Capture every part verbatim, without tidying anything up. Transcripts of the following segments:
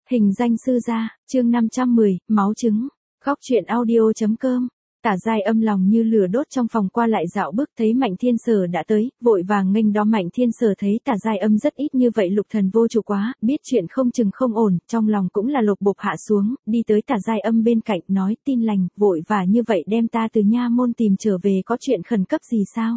Hình danh sư gia, chương năm trăm mười, máu trứng. Góc truyện audio chấm com. Tả Giai Âm lòng như lửa đốt trong phòng qua lại dạo bước thấy Mạnh Thiên Sở đã tới, vội vàng nghênh đón. Mạnh Thiên Sở thấy Tả Giai Âm rất ít như vậy lục thần vô chủ quá, biết chuyện không chừng không ổn, trong lòng cũng là lục bục hạ xuống, đi tới Tả Giai Âm bên cạnh nói tin lành, vội và như vậy đem ta từ nha môn tìm trở về có chuyện khẩn cấp gì sao?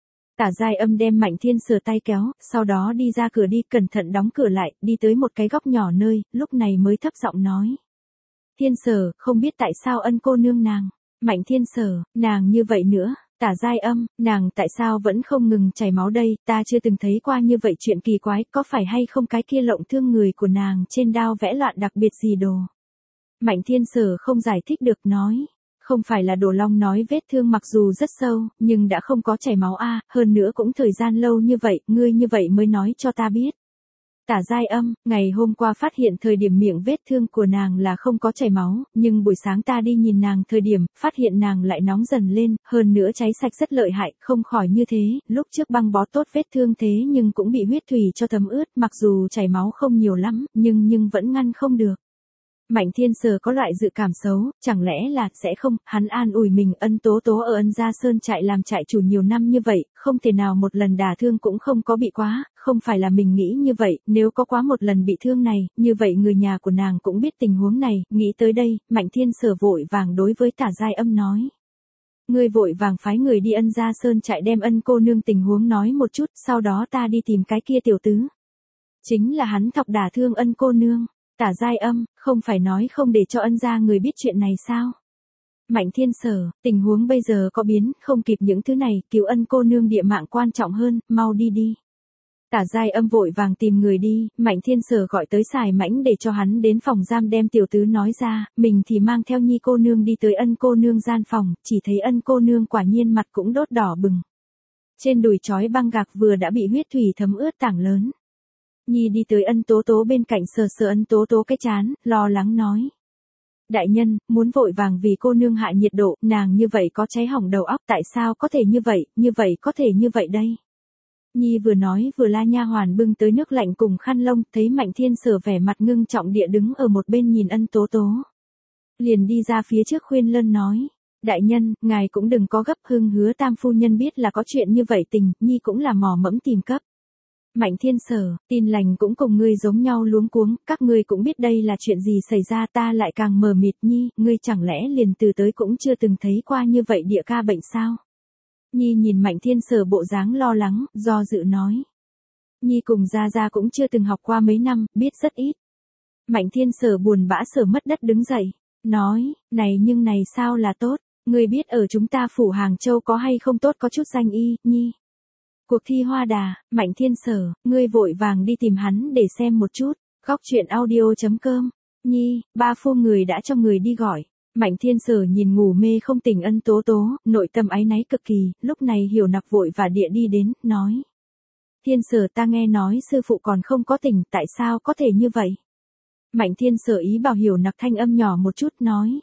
Tả Giai Âm đem Mạnh Thiên Sở tay kéo, sau đó đi ra cửa đi, cẩn thận đóng cửa lại, đi tới một cái góc nhỏ nơi, lúc này mới thấp giọng nói. Thiên Sở, không biết tại sao ân cô nương nàng. Mạnh Thiên Sở, nàng như vậy nữa. Tả Giai Âm, nàng tại sao vẫn không ngừng chảy máu đây, ta chưa từng thấy qua như vậy chuyện kỳ quái, có phải hay không cái kia lộng thương người của nàng trên đao vẽ loạn đặc biệt gì đồ. Mạnh Thiên Sở không giải thích được nói. Không phải là Đồ Long nói vết thương mặc dù rất sâu, nhưng đã không có chảy máu a, hơn nữa cũng thời gian lâu như vậy, ngươi như vậy mới nói cho ta biết. Tả Giai Âm, ngày hôm qua phát hiện thời điểm miệng vết thương của nàng là không có chảy máu, nhưng buổi sáng ta đi nhìn nàng thời điểm, phát hiện nàng lại nóng dần lên, hơn nữa cháy sạch rất lợi hại, không khỏi như thế, lúc trước băng bó tốt vết thương thế nhưng cũng bị huyết thủy cho thấm ướt, mặc dù chảy máu không nhiều lắm, nhưng nhưng vẫn ngăn không được. Mạnh Thiên Sở có loại dự cảm xấu, chẳng lẽ là sẽ không, hắn an ủi mình Ân Tố Tố ở Ân Gia Sơn trại làm trại chủ nhiều năm như vậy, không thể nào một lần đả thương cũng không có bị quá, không phải là mình nghĩ như vậy, nếu có quá một lần bị thương này, như vậy người nhà của nàng cũng biết tình huống này, nghĩ tới đây, Mạnh Thiên Sở vội vàng đối với Tả Giai Âm nói. Ngươi vội vàng phái người đi Ân Gia Sơn trại đem Ân cô nương tình huống nói một chút, sau đó ta đi tìm cái kia tiểu tứ. Chính là hắn thọc đả thương Ân cô nương. Tả Giai Âm, không phải nói không để cho Ân gia người biết chuyện này sao? Mạnh Thiên Sở, tình huống bây giờ có biến, không kịp những thứ này, cứu Ân cô nương địa mạng quan trọng hơn, mau đi đi. Tả Giai Âm vội vàng tìm người đi, Mạnh Thiên Sở gọi tới Sài Mãnh để cho hắn đến phòng giam đem tiểu tứ nói ra, mình thì mang theo Nhi cô nương đi tới Ân cô nương gian phòng, chỉ thấy Ân cô nương quả nhiên mặt cũng đốt đỏ bừng. Trên đùi trói băng gạc vừa đã bị huyết thủy thấm ướt tảng lớn. Nhi đi tới Ân Tố Tố bên cạnh sờ sờ Ân Tố Tố cái chán, lo lắng nói. Đại nhân, muốn vội vàng vì cô nương hạ nhiệt độ, nàng như vậy có cháy hỏng đầu óc, tại sao có thể như vậy, như vậy có thể như vậy đây. Nhi vừa nói vừa la nha hoàn bưng tới nước lạnh cùng khăn lông, thấy Mạnh Thiên Sở vẻ mặt ngưng trọng địa đứng ở một bên nhìn Ân Tố Tố. Liền đi ra phía trước khuyên lân nói. Đại nhân, ngài cũng đừng có gấp, Hưng hứa tam phu nhân biết là có chuyện như vậy tình, Nhi cũng là mò mẫm tìm cấp. Mạnh Thiên Sở, tin lành cũng cùng ngươi giống nhau luống cuống, các ngươi cũng biết đây là chuyện gì xảy ra, ta lại càng mờ mịt. Nhi, ngươi chẳng lẽ liền từ tới cũng chưa từng thấy qua như vậy địa ca bệnh sao? Nhi nhìn Mạnh Thiên Sở bộ dáng lo lắng, do dự nói. Nhi cùng Gia Gia cũng chưa từng học qua mấy năm, biết rất ít. Mạnh Thiên Sở buồn bã sở mất đất đứng dậy, nói, này nhưng này sao là tốt, ngươi biết ở chúng ta phủ Hàng Châu có hay không tốt có chút danh y, Nhi. Cuộc thi hoa đà, Mạnh Thiên Sở, ngươi vội vàng đi tìm hắn để xem một chút. Góc truyện audio chấm com. Nhi, ba phu người đã cho người đi gọi. Mạnh Thiên Sở nhìn ngủ mê không tỉnh Ân Tố Tố, nội tâm áy náy cực kỳ, lúc này Hiểu Nặc vội và địa đi đến, nói. Thiên Sở, ta nghe nói sư phụ còn không có tỉnh, tại sao có thể như vậy? Mạnh Thiên Sở ý bảo Hiểu Nặc thanh âm nhỏ một chút nói.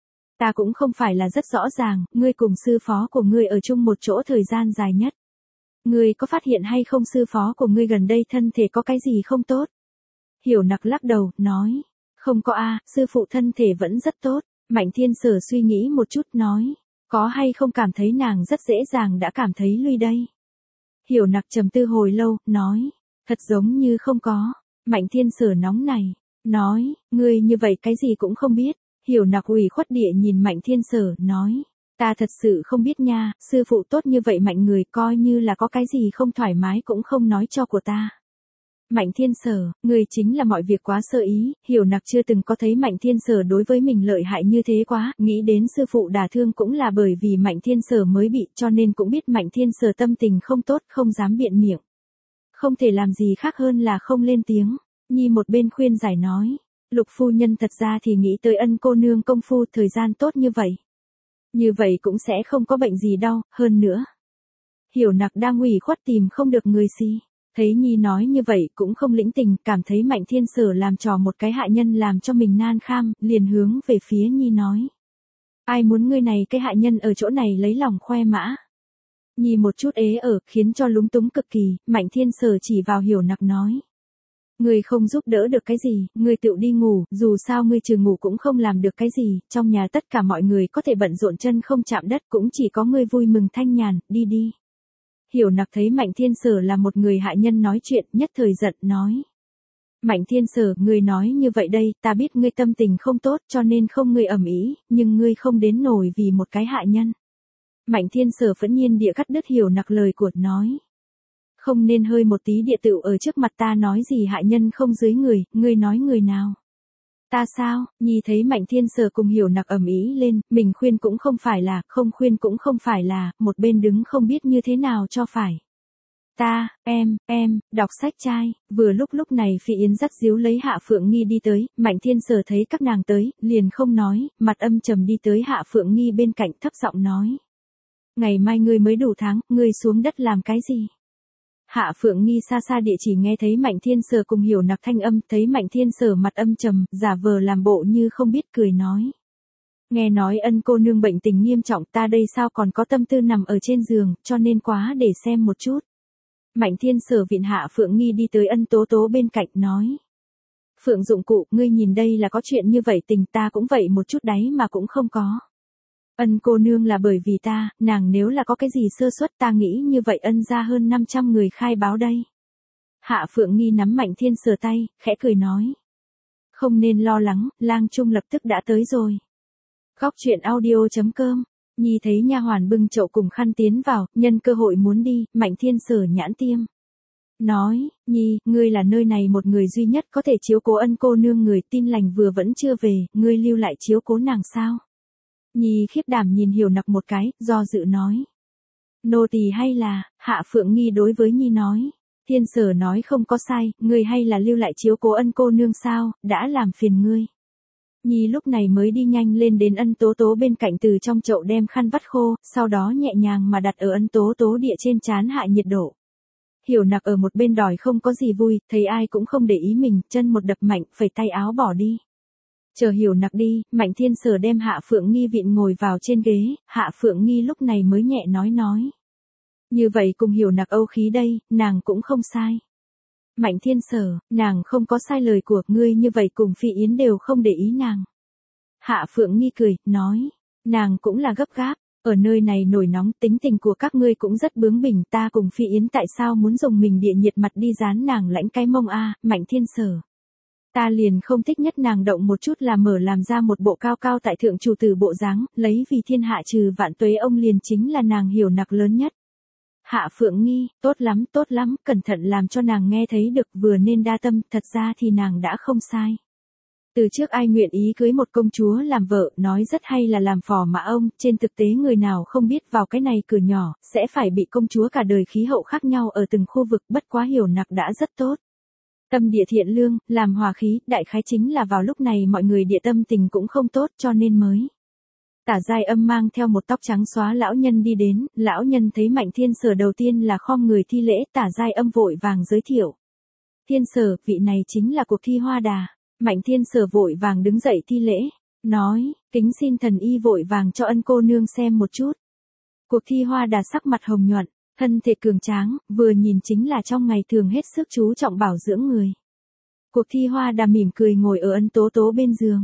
Ta cũng không phải là rất rõ ràng, ngươi cùng sư phó của ngươi ở chung một chỗ thời gian dài nhất. Ngươi có phát hiện hay không sư phó của ngươi gần đây thân thể có cái gì không tốt? Hiểu Nặc lắc đầu, nói. Không có a, sư phụ thân thể vẫn rất tốt. Mạnh Thiên Sở suy nghĩ một chút nói. Có hay không cảm thấy nàng rất dễ dàng đã cảm thấy lui đây? Hiểu Nặc trầm tư hồi lâu, nói. Thật giống như không có. Mạnh Thiên Sở nóng này. Nói, ngươi như vậy cái gì cũng không biết. Hiểu Nặc ủy khuất địa nhìn Mạnh Thiên Sở, nói. Ta thật sự không biết nha, sư phụ tốt như vậy mạnh người coi như là có cái gì không thoải mái cũng không nói cho của ta. Mạnh Thiên Sở, người chính là mọi việc quá sơ ý, Hiểu Nặc chưa từng có thấy Mạnh Thiên Sở đối với mình lợi hại như thế quá, nghĩ đến sư phụ đả thương cũng là bởi vì Mạnh Thiên Sở mới bị, cho nên cũng biết Mạnh Thiên Sở tâm tình không tốt, không dám biện miệng. Không thể làm gì khác hơn là không lên tiếng. Nhi một bên khuyên giải nói, Lục phu nhân thật ra thì nghĩ tới Ân cô nương công phu thời gian tốt như vậy. Như vậy cũng sẽ không có bệnh gì đâu, hơn nữa. Hiểu Nặc đang ủy khuất tìm không được người si. Thấy Nhi nói như vậy cũng không lĩnh tình, cảm thấy Mạnh Thiên Sở làm trò một cái hạ nhân làm cho mình nan kham, liền hướng về phía Nhi nói. Ai muốn ngươi này cái hạ nhân ở chỗ này lấy lòng khoe mã. Nhi một chút ế ở, khiến cho lúng túng cực kỳ, Mạnh Thiên Sở chỉ vào Hiểu Nặc nói. Ngươi không giúp đỡ được cái gì, ngươi tự đi ngủ, dù sao ngươi trừ ngủ cũng không làm được cái gì, trong nhà tất cả mọi người có thể bận rộn chân không chạm đất, cũng chỉ có ngươi vui mừng thanh nhàn, đi đi. Hiểu Nặc thấy Mạnh Thiên Sở là một người hạ nhân nói chuyện, nhất thời giận, nói. Mạnh Thiên Sở, ngươi nói như vậy đây, ta biết ngươi tâm tình không tốt cho nên không ngươi ầm ĩ, nhưng ngươi không đến nổi vì một cái hạ nhân. Mạnh Thiên Sở phẫn nhiên địa cắt đứt Hiểu Nặc lời của, nói. Không nên hơi một tí địa tự ở trước mặt ta nói gì hạ nhân không dưới người, ngươi nói người nào. Ta sao, Nhi thấy Mạnh Thiên Sở cùng Hiểu Nặc ầm ĩ lên, mình khuyên cũng không phải là, không khuyên cũng không phải là, một bên đứng không biết như thế nào cho phải. Ta, em, em, đọc sách trai, vừa lúc lúc này Phi Yến dắt díu lấy Hạ Phượng Nghi đi tới, Mạnh Thiên Sở thấy các nàng tới, liền không nói, mặt âm trầm đi tới Hạ Phượng Nghi bên cạnh thấp giọng nói. Ngày mai ngươi mới đủ tháng, ngươi xuống đất làm cái gì? Hạ Phượng Nghi xa xa địa chỉ nghe thấy Mạnh Thiên Sở cùng Hiểu Nặc thanh âm, thấy Mạnh Thiên Sở mặt âm trầm, giả vờ làm bộ như không biết cười nói. Nghe nói Ân cô nương bệnh tình nghiêm trọng, ta đây sao còn có tâm tư nằm ở trên giường, cho nên quá để xem một chút. Mạnh Thiên Sở viện Hạ Phượng Nghi đi tới Ân Tố Tố bên cạnh nói. Phượng dụng cụ, ngươi nhìn đây là có chuyện như vậy, tình ta cũng vậy một chút đấy mà cũng không có. Ân cô nương là bởi vì ta, nàng nếu là có cái gì sơ suất ta nghĩ như vậy ân ra hơn năm trăm người khai báo đây. Hạ Phượng Nghi nắm Mạnh Thiên Sở tay, khẽ cười nói. Không nên lo lắng, lang trung lập tức đã tới rồi. Góc truyện audio chấm com. Nhi thấy nha hoàn bưng chậu cùng khăn tiến vào, nhân cơ hội muốn đi, Mạnh Thiên Sở nhãn tiêm. Nói, Nhi, ngươi là nơi này một người duy nhất có thể chiếu cố Ân cô nương, người tin lành vừa vẫn chưa về, ngươi lưu lại chiếu cố nàng sao? Nhi khiếp đảm nhìn Hiểu Nặc một cái, do dự nói. Nô tỳ hay là, Hạ Phượng Nghi đối với Nhi nói. Thiên Sở nói không có sai, ngươi hay là lưu lại chiếu cố Ân cô nương sao, đã làm phiền ngươi. Nhi lúc này mới đi nhanh lên đến Ân Tố Tố bên cạnh, từ trong chậu đem khăn vắt khô, sau đó nhẹ nhàng mà đặt ở Ân Tố Tố địa trên trán hạ nhiệt độ. Hiểu Nặc ở một bên đòi không có gì vui, thấy ai cũng không để ý mình, chân một đập mạnh, phẩy tay áo bỏ đi. Chờ Hiểu Nặc đi, Mạnh Thiên Sở đem Hạ Phượng Nghi vịn ngồi vào trên ghế, Hạ Phượng Nghi lúc này mới nhẹ nói nói. Như vậy cùng Hiểu Nặc âu khí đây, nàng cũng không sai. Mạnh Thiên Sở, nàng không có sai lời của ngươi, như vậy cùng Phi Yến đều không để ý nàng. Hạ Phượng Nghi cười, nói, nàng cũng là gấp gáp, ở nơi này nổi nóng, tính tình của các ngươi cũng rất bướng bỉnh, ta cùng Phi Yến tại sao muốn dùng mình địa nhiệt mặt đi dán nàng lãnh cái mông a, Mạnh Thiên Sở. Ta liền không thích nhất nàng động một chút là mở làm ra một bộ cao cao tại thượng chủ tử bộ dáng, lấy vì thiên hạ trừ vạn tuế ông liền chính là nàng Hiểu Nặc lớn nhất. Hạ Phượng Nghi, tốt lắm, tốt lắm, cẩn thận làm cho nàng nghe thấy được, vừa nên đa tâm, thật ra thì nàng đã không sai. Từ trước ai nguyện ý cưới một công chúa làm vợ, nói rất hay là làm phò mã ông, trên thực tế người nào không biết vào cái này cửa nhỏ, sẽ phải bị công chúa cả đời khí hậu khác nhau ở từng khu vực, bất quá Hiểu Nặc đã rất tốt. Tâm địa thiện lương, làm hòa khí, đại khái chính là vào lúc này mọi người địa tâm tình cũng không tốt cho nên mới. Tả Giai Âm mang theo một tóc trắng xóa lão nhân đi đến, lão nhân thấy Mạnh Thiên Sở đầu tiên là khom người thi lễ, Tả Giai Âm vội vàng giới thiệu. Thiên Sở, vị này chính là cuộc thi hoa đà. Mạnh Thiên Sở vội vàng đứng dậy thi lễ, nói, kính xin thần y vội vàng cho Ân cô nương xem một chút. Cuộc thi hoa đà sắc mặt hồng nhuận, thân thể cường tráng, vừa nhìn chính là trong ngày thường hết sức chú trọng bảo dưỡng người. Cuộc thi hoa đà mỉm cười ngồi ở Ân Tố Tố bên giường.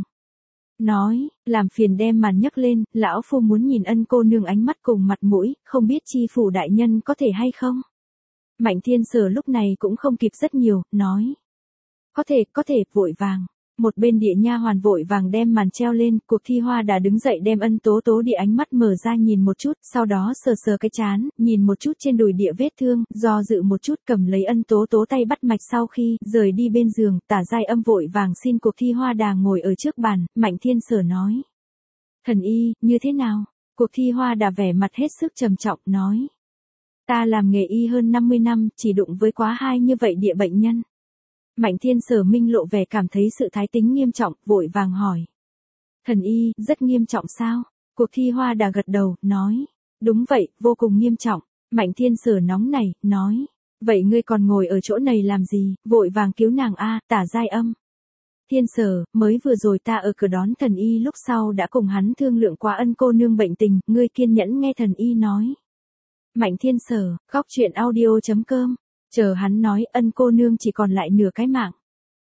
Nói, làm phiền đem màn nhấc lên, lão phu muốn nhìn Ân cô nương ánh mắt cùng mặt mũi, không biết chi phủ đại nhân có thể hay không? Mạnh Thiên Sở lúc này cũng không kịp rất nhiều, nói. Có thể, có thể, vội vàng. Một bên địa nha hoàn vội vàng đem màn treo lên, cuộc thi hoa đà đứng dậy đem Ân Tố Tố địa ánh mắt mở ra nhìn một chút, sau đó sờ sờ cái trán, nhìn một chút trên đùi địa vết thương, do dự một chút cầm lấy Ân Tố Tố tay bắt mạch, sau khi rời đi bên giường, Tả Giai Âm vội vàng xin cuộc thi hoa đà ngồi ở trước bàn, Mạnh Thiên Sở nói. Thần y, như thế nào? Cuộc thi hoa đà vẻ mặt hết sức trầm trọng, nói. Ta làm nghề y hơn năm mươi năm, chỉ đụng với quá hai như vậy địa bệnh nhân. Mạnh Thiên Sở minh lộ vẻ cảm thấy sự thái tính nghiêm trọng, vội vàng hỏi. Thần y, rất nghiêm trọng sao? Cuộc thi hoa đà gật đầu, nói. Đúng vậy, vô cùng nghiêm trọng. Mạnh Thiên Sở nóng nảy, nói. Vậy ngươi còn ngồi ở chỗ này làm gì, vội vàng cứu nàng a, Tả Giai Âm. Thiên Sở, mới vừa rồi ta ở cửa đón thần y lúc sau đã cùng hắn thương lượng qua Ân cô nương bệnh tình, ngươi kiên nhẫn nghe thần y nói. Mạnh Thiên Sở, góc truyện audio chấm com. Chờ hắn nói Ân cô nương chỉ còn lại nửa cái mạng.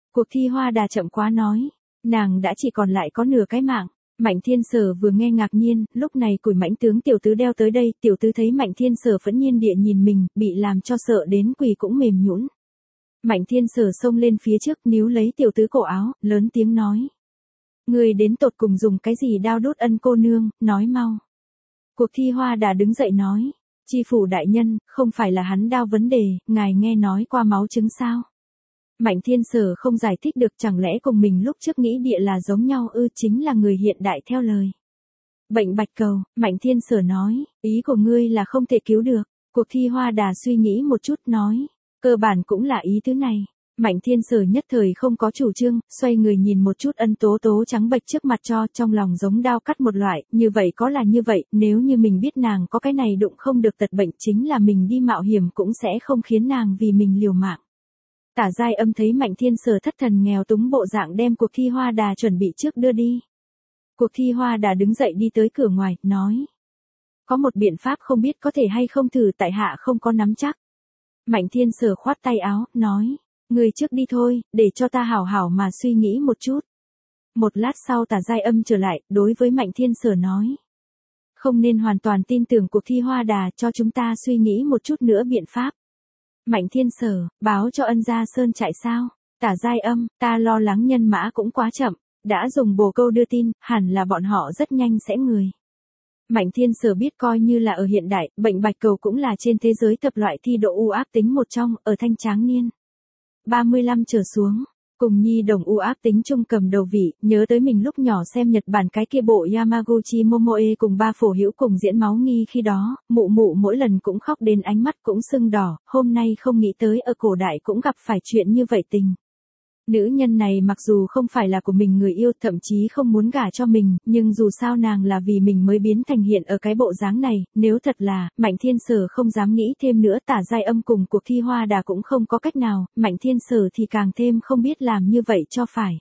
Cuộc thi hoa đà chậm quá nói. Nàng đã chỉ còn lại có nửa cái mạng. Mạnh Thiên Sở vừa nghe ngạc nhiên, lúc này Củi Mãnh tướng tiểu tứ đeo tới đây, tiểu tứ thấy Mạnh Thiên Sở phẫn nhiên địa nhìn mình, bị làm cho sợ đến quỳ cũng mềm nhũn. Mạnh Thiên Sở xông lên phía trước, níu lấy tiểu tứ cổ áo, lớn tiếng nói: "Ngươi đến tột cùng dùng cái gì đao đốt ân cô nương, nói mau." Cuộc thi hoa đà đứng dậy nói: "Chi phủ đại nhân, không phải là hắn đao vấn đề, ngài nghe nói qua máu chứng sao?" Mạnh Thiên Sở không giải thích được, chẳng lẽ cùng mình lúc trước nghĩ địa là giống nhau ư, chính là người hiện đại theo lời. Bệnh bạch cầu, Mạnh Thiên Sở nói, ý của ngươi là không thể cứu được. Cuộc thi hoa đà suy nghĩ một chút nói, cơ bản cũng là ý thứ này. Mạnh Thiên Sở nhất thời không có chủ trương, xoay người nhìn một chút Ân Tố Tố trắng bệch trước mặt cho, trong lòng giống đao cắt một loại, như vậy có là như vậy, nếu như mình biết nàng có cái này đụng không được tật bệnh chính là mình đi mạo hiểm cũng sẽ không khiến nàng vì mình liều mạng. Tả Giai Âm thấy Mạnh Thiên Sở thất thần nghèo túng bộ dạng đem cuộc thi hoa đà chuẩn bị trước đưa đi. Cuộc thi hoa đà đứng dậy đi tới cửa ngoài, nói. Có một biện pháp không biết có thể hay không thử, tại hạ không có nắm chắc. Mạnh Thiên Sở khoát tay áo, nói. Người trước đi thôi, để cho ta hảo hảo mà suy nghĩ một chút. Một lát sau Tả Giai Âm trở lại, đối với Mạnh Thiên Sở nói. Không nên hoàn toàn tin tưởng cuộc thi hoa đà, cho chúng ta suy nghĩ một chút nữa biện pháp. Mạnh Thiên Sở, báo cho Ân Gia Sơn chạy sao? Tả Giai Âm, ta lo lắng nhân mã cũng quá chậm, đã dùng bồ câu đưa tin, hẳn là bọn họ rất nhanh sẽ người. Mạnh Thiên Sở biết coi như là ở hiện đại, bệnh bạch cầu cũng là trên thế giới tập loại thi độ u ác tính một trong, ở thanh tráng niên. ba mươi lăm trở xuống, cùng nhi đồng u ác tính trung cầm đầu vị, nhớ tới mình lúc nhỏ xem Nhật Bản cái kia bộ Yamaguchi Momoe cùng ba phổ hữu cùng diễn máu nghi khi đó, mụ mụ mỗi lần cũng khóc đến ánh mắt cũng sưng đỏ, hôm nay không nghĩ tới ở cổ đại cũng gặp phải chuyện như vậy tình. Nữ nhân này mặc dù không phải là của mình người yêu, thậm chí không muốn gả cho mình, nhưng dù sao nàng là vì mình mới biến thành hiện ở cái bộ dáng này, nếu thật là, Mạnh Thiên Sở không dám nghĩ thêm nữa. Tả Giai Âm cùng cuộc thi hoa đà cũng không có cách nào, Mạnh Thiên Sở thì càng thêm không biết làm như vậy cho phải.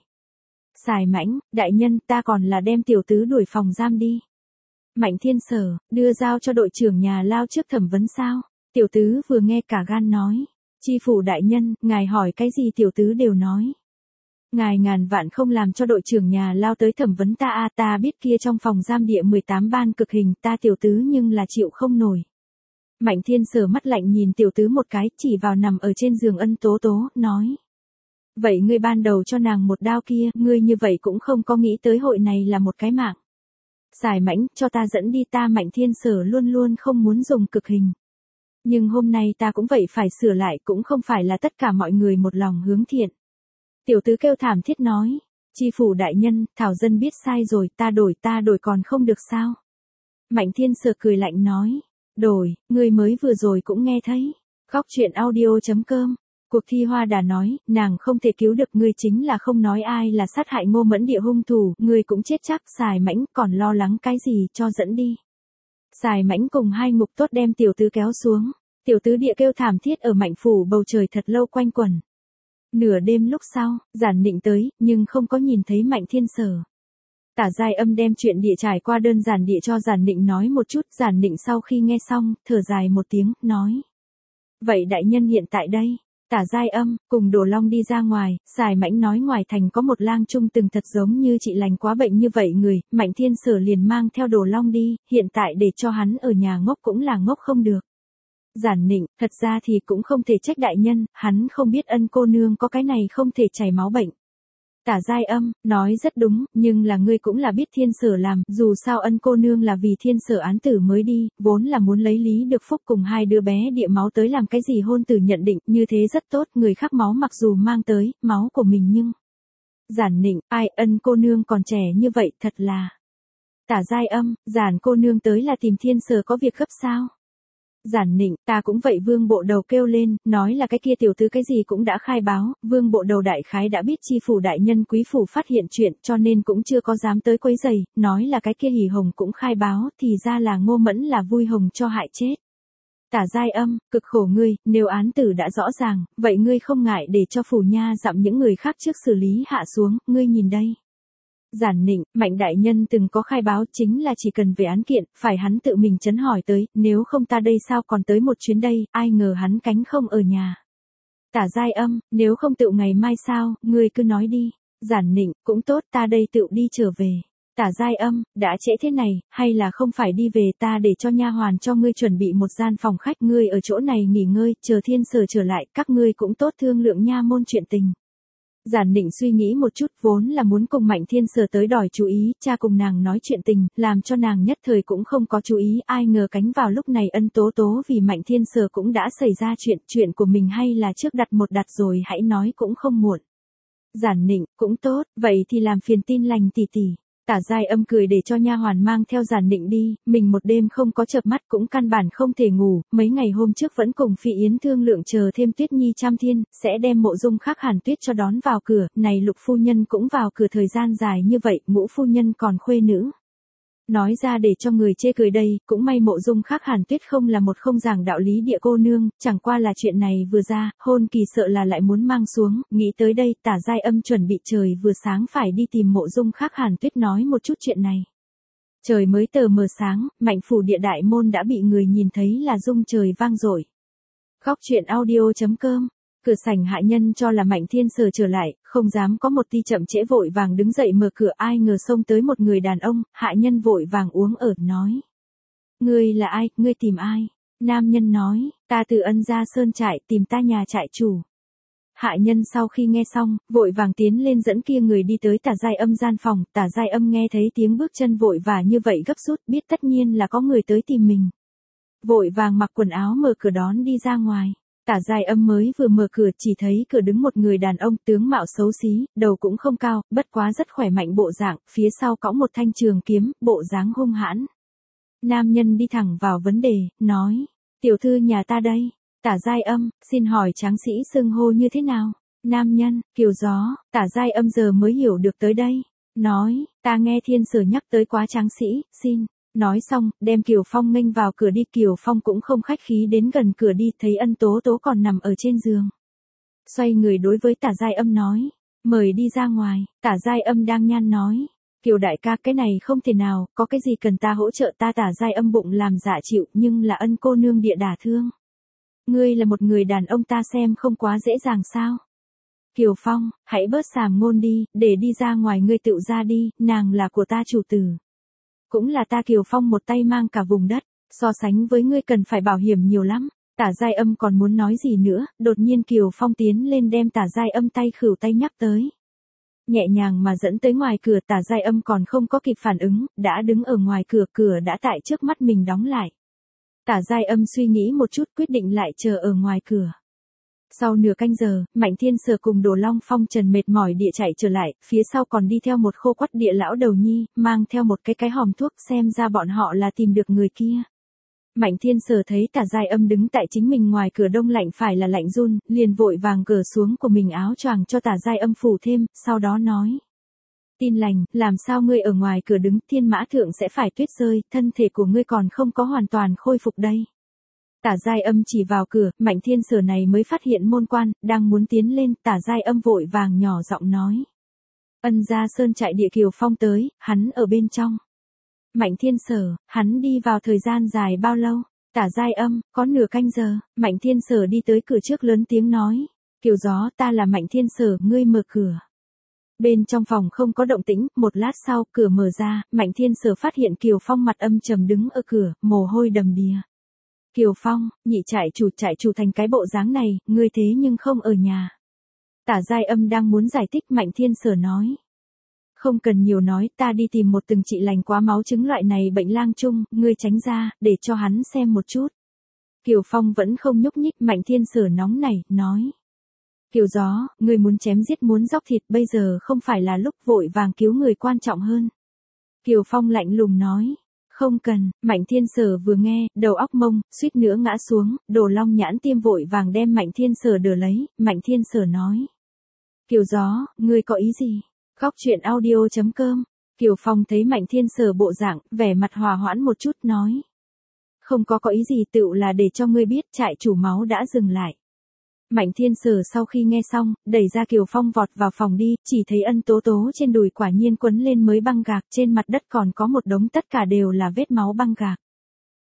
Xài Mãnh, đại nhân, ta còn là đem tiểu tứ đuổi phòng giam đi. Mạnh Thiên Sở, đưa giao cho đội trưởng nhà lao trước thẩm vấn sao? Tiểu tứ vừa nghe cả gan nói. Chi phủ đại nhân, ngài hỏi cái gì tiểu tứ đều nói. Ngài ngàn vạn không làm cho đội trưởng nhà lao tới thẩm vấn ta a, ta biết kia trong phòng giam địa mười tám ban cực hình, ta tiểu tứ nhưng là chịu không nổi. Mạnh Thiên Sở mắt lạnh nhìn tiểu tứ một cái, chỉ vào nằm ở trên giường Ân Tố Tố, nói. Vậy ngươi ban đầu cho nàng một đao kia, ngươi như vậy cũng không có nghĩ tới hội này là một cái mạng. Xài Mãnh, cho ta dẫn đi, ta Mạnh Thiên Sở luôn luôn không muốn dùng cực hình. Nhưng hôm nay ta cũng vậy phải sửa lại, cũng không phải là tất cả mọi người một lòng hướng thiện. Tiểu tứ kêu thảm thiết nói, chi phủ đại nhân, thảo dân biết sai rồi, ta đổi ta đổi còn không được sao? Mạnh Thiên Sở cười lạnh nói, đổi, người mới vừa rồi cũng nghe thấy. Góc truyện audio chấm com. Cuộc thi hoa đà nói, nàng không thể cứu được ngươi, chính là không nói ai là sát hại Ngô Mẫn địa hung thủ, ngươi cũng chết chắc. Xài Mãnh còn lo lắng cái gì, cho dẫn đi. Xài Mãnh cùng hai ngục tốt đem tiểu tứ kéo xuống. Tiểu tứ địa kêu thảm thiết ở Mạnh phủ bầu trời thật lâu quanh quẩn. Nửa đêm lúc sau, Giản Nịnh tới, nhưng không có nhìn thấy Mạnh Thiên Sở. Tả Giai Âm đem chuyện địa trải qua đơn giản địa cho Giản Nịnh nói một chút. Giản Nịnh sau khi nghe xong, thở dài một tiếng, nói. Vậy đại nhân hiện tại đây. Tả Giai Âm, cùng Đồ Long đi ra ngoài, Xài Mãnh nói ngoài thành có một lang trung từng thật giống như chị lành quá bệnh như vậy người, Mạnh Thiên Sở liền mang theo Đồ Long đi, hiện tại để cho hắn ở nhà ngốc cũng là ngốc không được. Giản Nịnh, thật ra thì cũng không thể trách đại nhân, hắn không biết Ân cô nương có cái này không thể chảy máu bệnh. Tả Giai Âm, nói rất đúng, nhưng là ngươi cũng là biết Thiên Sở làm, dù sao Ân cô nương là vì Thiên Sở án tử mới đi, vốn là muốn lấy Lý Được Phúc cùng hai đứa bé địa máu tới làm cái gì hôn tử nhận định, như thế rất tốt, người khác máu mặc dù mang tới, máu của mình nhưng. Giản Nịnh, ai, Ân cô nương còn trẻ như vậy, thật là. Tả Giai Âm, Giản cô nương tới là tìm Thiên Sở có việc gấp sao? Giản Nịnh, ta cũng vậy. Vương bộ đầu kêu lên, nói là cái kia tiểu tứ cái gì cũng đã khai báo, Vương bộ đầu đại khái đã biết chi phủ đại nhân quý phủ phát hiện chuyện, cho nên cũng chưa có dám tới quấy giày, nói là cái kia Hỉ Hồng cũng khai báo, thì ra là Ngô Mẫn là vui hồng cho hại chết. Tả Giai Âm, cực khổ ngươi, nếu án tử đã rõ ràng, vậy ngươi không ngại để cho phủ nha dặm những người khác trước xử lý hạ xuống, ngươi nhìn đây. Giản Nịnh, Mạnh đại nhân từng có khai báo, chính là chỉ cần về án kiện, phải hắn tự mình chấn hỏi tới, nếu không ta đây sao còn tới một chuyến đây, ai ngờ hắn cánh không ở nhà. Tả Giai Âm, nếu không tựu ngày mai sao, ngươi cứ nói đi. Giản Nịnh, cũng tốt, ta đây tựu đi trở về. Tả Giai Âm, đã trễ thế này, hay là không phải đi về, ta để cho nha hoàn cho ngươi chuẩn bị một gian phòng khách, ngươi ở chỗ này nghỉ ngơi, chờ Thiên Sở trở lại, các ngươi cũng tốt thương lượng nha môn chuyện tình. Giản Nịnh suy nghĩ một chút, vốn là muốn cùng Mạnh Thiên Sở tới đòi chú ý, cha cùng nàng nói chuyện tình, làm cho nàng nhất thời cũng không có chú ý, ai ngờ cánh vào lúc này Ân Tố Tố vì Mạnh Thiên Sở cũng đã xảy ra chuyện, chuyện của mình hay là trước đặt một đặt rồi hãy nói cũng không muộn. Giản Nịnh, cũng tốt, vậy thì làm phiền Tin Lành tỷ tỷ. Tả Giai Âm cười để cho nha hoàn mang theo Giản Nịnh đi, mình một đêm không có chợp mắt cũng căn bản không thể ngủ, mấy ngày hôm trước vẫn cùng Phi Yến thương lượng chờ thêm Tuyết Nhi trăm thiên, sẽ đem Mộ Dung Khắc Hàn Tuyết cho đón vào cửa, này Lục phu nhân cũng vào cửa thời gian dài như vậy, Ngũ phu nhân còn khuê nữ. Nói ra để cho người chê cười đây, cũng may Mộ Dung Khắc Hàn Tuyết không là một không giảng đạo lý địa cô nương, chẳng qua là chuyện này vừa ra, hôn kỳ sợ là lại muốn mang xuống, nghĩ tới đây, Tả Giai Âm chuẩn bị trời vừa sáng phải đi tìm Mộ Dung Khắc Hàn Tuyết nói một chút chuyện này. Trời mới tờ mờ sáng, Mạnh phủ địa đại môn đã bị người nhìn thấy là rung trời vang dội. Khóc chuyện audio chấm com. Cửa sảnh hạ nhân cho là Mạnh Thiên Sở trở lại, không dám có một ti chậm trễ vội vàng đứng dậy mở cửa, ai ngờ xông tới một người đàn ông, hạ nhân vội vàng uống ở, nói. Ngươi là ai, ngươi tìm ai? Nam nhân nói, ta từ Ân Gia Sơn trại tìm ta nhà trại chủ. Hạ nhân sau khi nghe xong, vội vàng tiến lên dẫn kia người đi tới Tả Giai Âm gian phòng, Tả Giai Âm nghe thấy tiếng bước chân vội và như vậy gấp rút, biết tất nhiên là có người tới tìm mình. Vội vàng mặc quần áo mở cửa đón đi ra ngoài. Tả Giai Âm mới vừa mở cửa chỉ thấy cửa đứng một người đàn ông tướng mạo xấu xí, đầu cũng không cao, bất quá rất khỏe mạnh bộ dạng, phía sau cõng một thanh trường kiếm, bộ dáng hung hãn. Nam nhân đi thẳng vào vấn đề, nói, tiểu thư nhà ta đây. Tả Giai Âm, xin hỏi tráng sĩ xưng hô như thế nào? Nam nhân, Kiều Gió. Tả Giai Âm giờ mới hiểu được tới đây. Nói, ta nghe Thiên Sở nhắc tới quá tráng sĩ, xin. Nói xong, đem Kiều Phong nghênh vào cửa đi, Kiều Phong cũng không khách khí đến gần cửa đi, thấy Ân Tố Tố còn nằm ở trên giường. Xoay người đối với Tả Giai Âm nói, mời đi ra ngoài. Tả Giai Âm đang nhan nói, Kiều đại ca, cái này không thể nào, có cái gì cần ta hỗ trợ? Ta Tả Giai Âm bụng làm dạ chịu, nhưng là Ân cô nương địa đả thương. Ngươi là một người đàn ông, ta xem không quá dễ dàng sao? Kiều Phong, hãy bớt sàm ngôn đi, để đi ra ngoài, ngươi tự ra đi, nàng là của ta chủ tử. Cũng là ta. Kiều Phong một tay mang cả vùng đất, so sánh với ngươi cần phải bảo hiểm nhiều lắm. Tả Giai Âm còn muốn nói gì nữa, đột nhiên Kiều Phong tiến lên đem Tả Giai Âm tay khửu tay nhắc tới. Nhẹ nhàng mà dẫn tới ngoài cửa, Tả Giai Âm còn không có kịp phản ứng, đã đứng ở ngoài cửa, cửa đã tại trước mắt mình đóng lại. Tả Giai Âm suy nghĩ một chút quyết định lại chờ ở ngoài cửa. Sau nửa canh giờ, Mạnh Thiên Sở cùng Đồ Long Phong Trần mệt mỏi địa chạy trở lại, phía sau còn đi theo một khô quắt địa lão đầu nhi, mang theo một cái cái hòm thuốc, xem ra bọn họ là tìm được người kia. Mạnh Thiên Sở thấy Tả Giai Âm đứng tại chính mình ngoài cửa, đông lạnh phải là lạnh run, liền vội vàng cởi xuống của mình áo choàng cho Tả Giai Âm phủ thêm, sau đó nói. Tin Lành, làm sao ngươi ở ngoài cửa đứng, thiên mã thượng sẽ phải tuyết rơi, thân thể của ngươi còn không có hoàn toàn khôi phục đây. Tả Giai Âm chỉ vào cửa, Mạnh Thiên Sở này mới phát hiện môn quan, đang muốn tiến lên, Tả Giai Âm vội vàng nhỏ giọng nói. Ân Gia Sơn trại địa Kiều Phong tới, hắn ở bên trong. Mạnh Thiên Sở, hắn đi vào thời gian dài bao lâu? Tả Giai Âm, có nửa canh giờ. Mạnh Thiên Sở đi tới cửa trước lớn tiếng nói. Kiều Gió, ta là Mạnh Thiên Sở, ngươi mở cửa. Bên trong phòng không có động tĩnh, một lát sau, cửa mở ra, Mạnh Thiên Sở phát hiện Kiều Phong mặt âm trầm đứng ở cửa, mồ hôi đầm đìa. Kiều Phong, nhị trại chủ trại chủ thành cái bộ dáng này, ngươi thế nhưng không ở nhà. Tả Giai Âm đang muốn giải thích, Mạnh Thiên Sở nói. Không cần nhiều nói, ta đi tìm một từng trị lành quá máu chứng loại này bệnh lang chung, ngươi tránh ra, để cho hắn xem một chút. Kiều Phong vẫn không nhúc nhích, Mạnh Thiên Sở nóng nảy, nói. Kiều Gió, ngươi muốn chém giết muốn dóc thịt, bây giờ không phải là lúc, vội vàng cứu người quan trọng hơn. Kiều Phong lạnh lùng nói. Không cần. Mạnh Thiên Sở vừa nghe, đầu óc mông, suýt nữa ngã xuống, Đồ Long Nhãn Tiêm vội vàng đem Mạnh Thiên Sở đỡ lấy, Mạnh Thiên Sở nói. Kiều Gió, ngươi có ý gì? Khóc chuyện audio chấm com. Kiều Phong thấy Mạnh Thiên Sở bộ dạng, vẻ mặt hòa hoãn một chút, nói. Không có có ý gì, tựu là để cho ngươi biết trại chủ máu đã dừng lại. Mạnh Thiên Sở sau khi nghe xong, đẩy ra Kiều Phong vọt vào phòng đi, chỉ thấy Ân Tố Tố trên đùi quả nhiên quấn lên mới băng gạc, trên mặt đất còn có một đống, tất cả đều là vết máu băng gạc.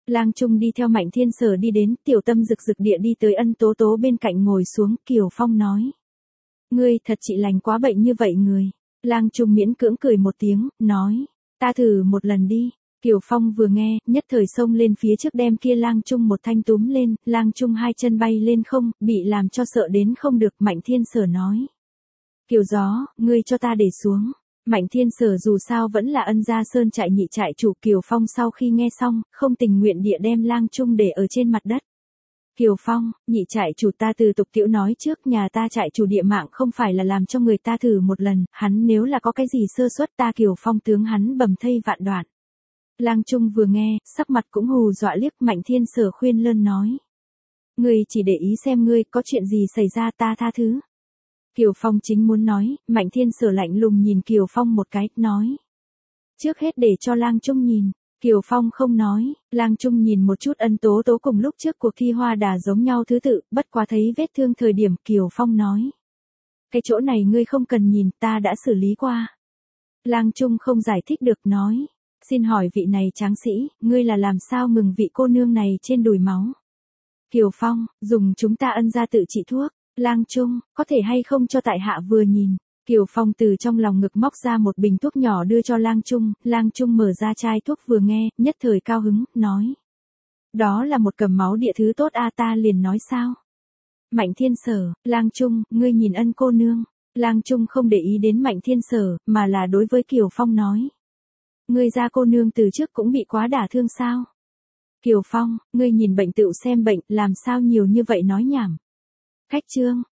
Lang Trung đi theo Mạnh Thiên Sở đi đến, tiểu tâm rực rực địa đi tới Ân Tố Tố bên cạnh ngồi xuống, Kiều Phong nói. Ngươi thật trị lành quá bệnh như vậy người. Lang Trung miễn cưỡng cười một tiếng, nói. Ta thử một lần đi. Kiều Phong vừa nghe, nhất thời xông lên phía trước đem kia Lang Trung một thanh túm lên, Lang Trung hai chân bay lên không, bị làm cho sợ đến không được, Mạnh Thiên Sở nói. Kiều Gió, ngươi cho ta để xuống. Mạnh Thiên Sở dù sao vẫn là Ân Gia Sơn trại nhị trại chủ. Kiều Phong sau khi nghe xong, không tình nguyện địa đem Lang Trung để ở trên mặt đất. Kiều Phong, nhị trại chủ, ta từ tục tiểu nói trước, nhà ta trại chủ địa mạng không phải là làm cho người ta thử một lần, hắn nếu là có cái gì sơ suất ta Kiều Phong tướng hắn bầm thây vạn đoạn. Lang Trung vừa nghe, sắc mặt cũng hù dọa liếc, Mạnh Thiên Sở khuyên lơn nói. Ngươi chỉ để ý xem ngươi có chuyện gì xảy ra ta tha thứ. Kiều Phong chính muốn nói, Mạnh Thiên Sở lạnh lùng nhìn Kiều Phong một cái, nói. Trước hết để cho Lang Trung nhìn. Kiều Phong không nói, Lang Trung nhìn một chút Ân Tố Tố cùng lúc trước cuộc thi hoa đà giống nhau thứ tự, bất quá thấy vết thương thời điểm Kiều Phong nói. Cái chỗ này ngươi không cần nhìn, ta đã xử lý qua. Lang Trung không giải thích được nói. Xin hỏi vị này tráng sĩ, ngươi là làm sao ngừng vị cô nương này trên đùi máu? Kiều Phong, dùng chúng ta Ân gia tự trị thuốc. Lang Trung, có thể hay không cho tại hạ vừa nhìn. Kiều Phong từ trong lòng ngực móc ra một bình thuốc nhỏ đưa cho Lang Trung, Lang Trung mở ra chai thuốc vừa nghe, nhất thời cao hứng, nói. Đó là một cầm máu địa thứ tốt a, ta liền nói sao? Mạnh Thiên Sở, Lang Trung, ngươi nhìn Ân cô nương. Lang Trung không để ý đến Mạnh Thiên Sở, mà là đối với Kiều Phong nói. Ngươi gia cô nương từ trước cũng bị quá đả thương sao? Kiều Phong, ngươi nhìn bệnh tựu xem bệnh, làm sao nhiều như vậy nói nhảm. Khách trương,